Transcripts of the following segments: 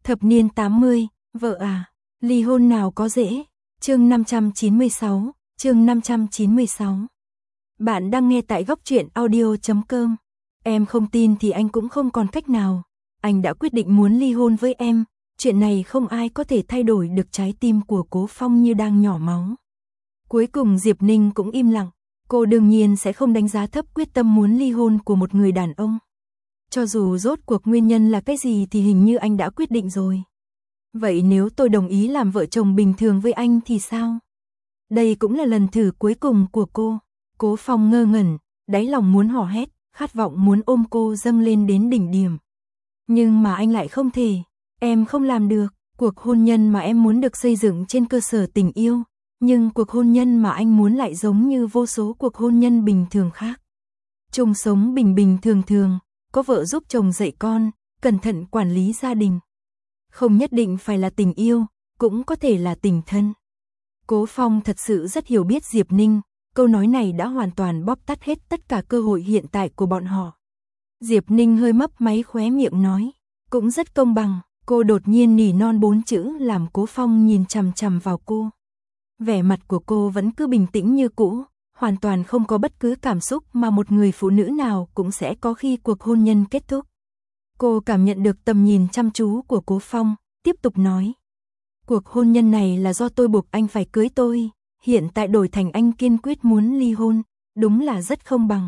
Thập niên 80, vợ à, ly hôn nào có dễ. Chương 596, chương 596. Bạn đang nghe tại góc truyện audio.com. Em không tin thì anh cũng không còn cách nào. Anh đã quyết định muốn ly hôn với em. Chuyện này không ai có thể thay đổi được trái tim của Cố Phong như đang nhỏ máu. Cuối cùng Diệp Ninh cũng im lặng. Cô đương nhiên sẽ không đánh giá thấp quyết tâm muốn ly hôn của một người đàn ông. Cho dù rốt cuộc nguyên nhân là cái gì thì hình như anh đã quyết định rồi. Vậy nếu tôi đồng ý làm vợ chồng bình thường với anh thì sao? Đây cũng là lần thử cuối cùng của cô. Cố Phong ngơ ngẩn, đáy lòng muốn hò hét, khát vọng muốn ôm cô dâng lên đến đỉnh điểm. Nhưng mà anh lại không thể, em không làm được. Cuộc hôn nhân mà em muốn được xây dựng trên cơ sở tình yêu, nhưng cuộc hôn nhân mà anh muốn lại giống như vô số cuộc hôn nhân bình thường khác. Chung sống bình bình thường thường, có vợ giúp chồng dạy con, cẩn thận quản lý gia đình. Không nhất định phải là tình yêu, cũng có thể là tình thân. Cố Phong thật sự rất hiểu biết Diệp Ninh, câu nói này đã hoàn toàn bóp tắt hết tất cả cơ hội hiện tại của bọn họ. Diệp Ninh hơi mấp máy khóe miệng nói, cũng rất công bằng. Cô đột nhiên nỉ non 4 chữ làm Cố Phong nhìn chằm chằm vào cô. Vẻ mặt của cô vẫn cứ bình tĩnh như cũ, hoàn toàn không có bất cứ cảm xúc mà một người phụ nữ nào cũng sẽ có khi cuộc hôn nhân kết thúc. Cô cảm nhận được tầm nhìn chăm chú của Cố Phong, tiếp tục nói. Cuộc hôn nhân này là do tôi buộc anh phải cưới tôi, hiện tại đổi thành anh kiên quyết muốn ly hôn, đúng là rất không bằng.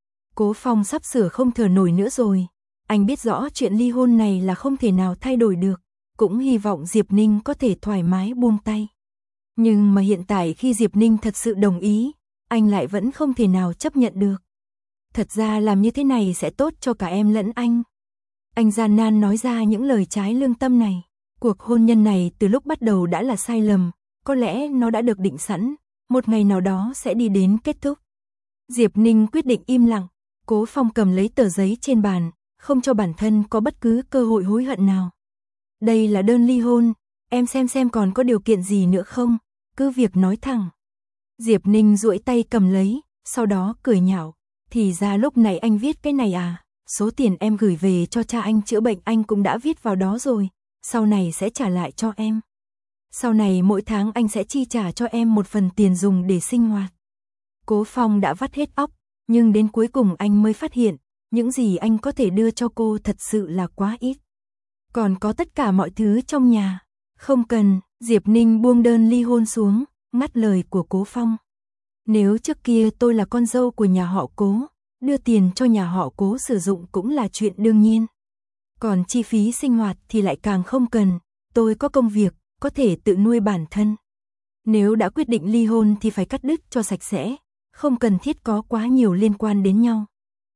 Cố Phong sắp sửa không thở nổi nữa rồi. Anh biết rõ chuyện ly hôn này là không thể nào thay đổi được, cũng hy vọng Diệp Ninh có thể thoải mái buông tay. Nhưng mà hiện tại khi Diệp Ninh thật sự đồng ý, anh lại vẫn không thể nào chấp nhận được. Thật ra làm như thế này sẽ tốt cho cả em lẫn anh. Anh gian nan nói ra những lời trái lương tâm này. Cuộc hôn nhân này từ lúc bắt đầu đã là sai lầm, có lẽ nó đã được định sẵn, một ngày nào đó sẽ đi đến kết thúc. Diệp Ninh quyết định im lặng, Cố Phong cầm lấy tờ giấy trên bàn, không cho bản thân có bất cứ cơ hội hối hận nào. Đây là đơn ly hôn, em xem còn có điều kiện gì nữa không, cứ việc nói thẳng. Diệp Ninh duỗi tay cầm lấy, sau đó cười nhạo, thì ra lúc này anh viết cái này à, số tiền em gửi về cho cha anh chữa bệnh anh cũng đã viết vào đó rồi, sau này sẽ trả lại cho em. Sau này mỗi tháng anh sẽ chi trả cho em một phần tiền dùng để sinh hoạt. Cố Phong đã vắt hết óc, nhưng đến cuối cùng anh mới phát hiện, những gì anh có thể đưa cho cô thật sự là quá ít. Còn có tất cả mọi thứ trong nhà. Không cần, Diệp Ninh buông đơn ly hôn xuống, ngắt lời của Cố Phong. Nếu trước kia tôi là con dâu của nhà họ Cố, đưa tiền cho nhà họ Cố sử dụng cũng là chuyện đương nhiên. Còn chi phí sinh hoạt thì lại càng không cần, tôi có công việc, có thể tự nuôi bản thân. Nếu đã quyết định ly hôn thì phải cắt đứt cho sạch sẽ, không cần thiết có quá nhiều liên quan đến nhau.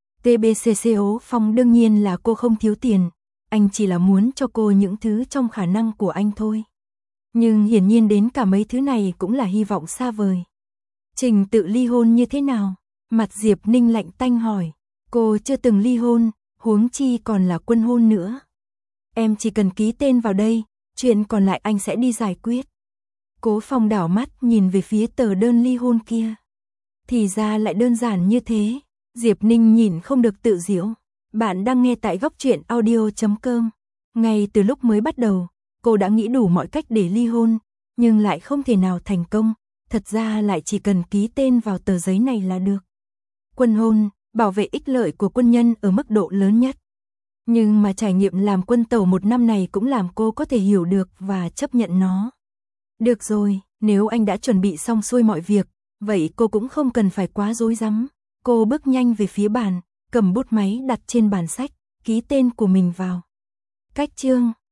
TBCCO Phong đương nhiên là cô không thiếu tiền, anh chỉ là muốn cho cô những thứ trong khả năng của anh thôi. Nhưng hiển nhiên đến cả mấy thứ này cũng là hy vọng xa vời. Trình tự ly hôn như thế nào? Mặt Diệp Ninh lạnh tanh hỏi. Cô chưa từng ly hôn, huống chi còn là quân hôn nữa. Em chỉ cần ký tên vào đây, chuyện còn lại anh sẽ đi giải quyết. Cố Phong đảo mắt nhìn về phía tờ đơn ly hôn kia. Thì ra lại đơn giản như thế. Diệp Ninh nhìn không được tự giễu. Bạn đang nghe tại góc truyện audio.com. Ngay từ lúc mới bắt đầu, cô đã nghĩ đủ mọi cách để ly hôn, nhưng lại không thể nào thành công. Thật ra lại chỉ cần ký tên vào tờ giấy này là được. Quân hôn, bảo vệ ích lợi của quân nhân ở mức độ lớn nhất. Nhưng mà trải nghiệm làm quân tẩu 1 năm này cũng làm cô có thể hiểu được và chấp nhận nó. Được rồi, nếu anh đã chuẩn bị xong xuôi mọi việc, vậy cô cũng không cần phải quá rối rắm. Cô bước nhanh về phía bàn, cầm bút máy đặt trên bàn sách, ký tên của mình vào. Cách chương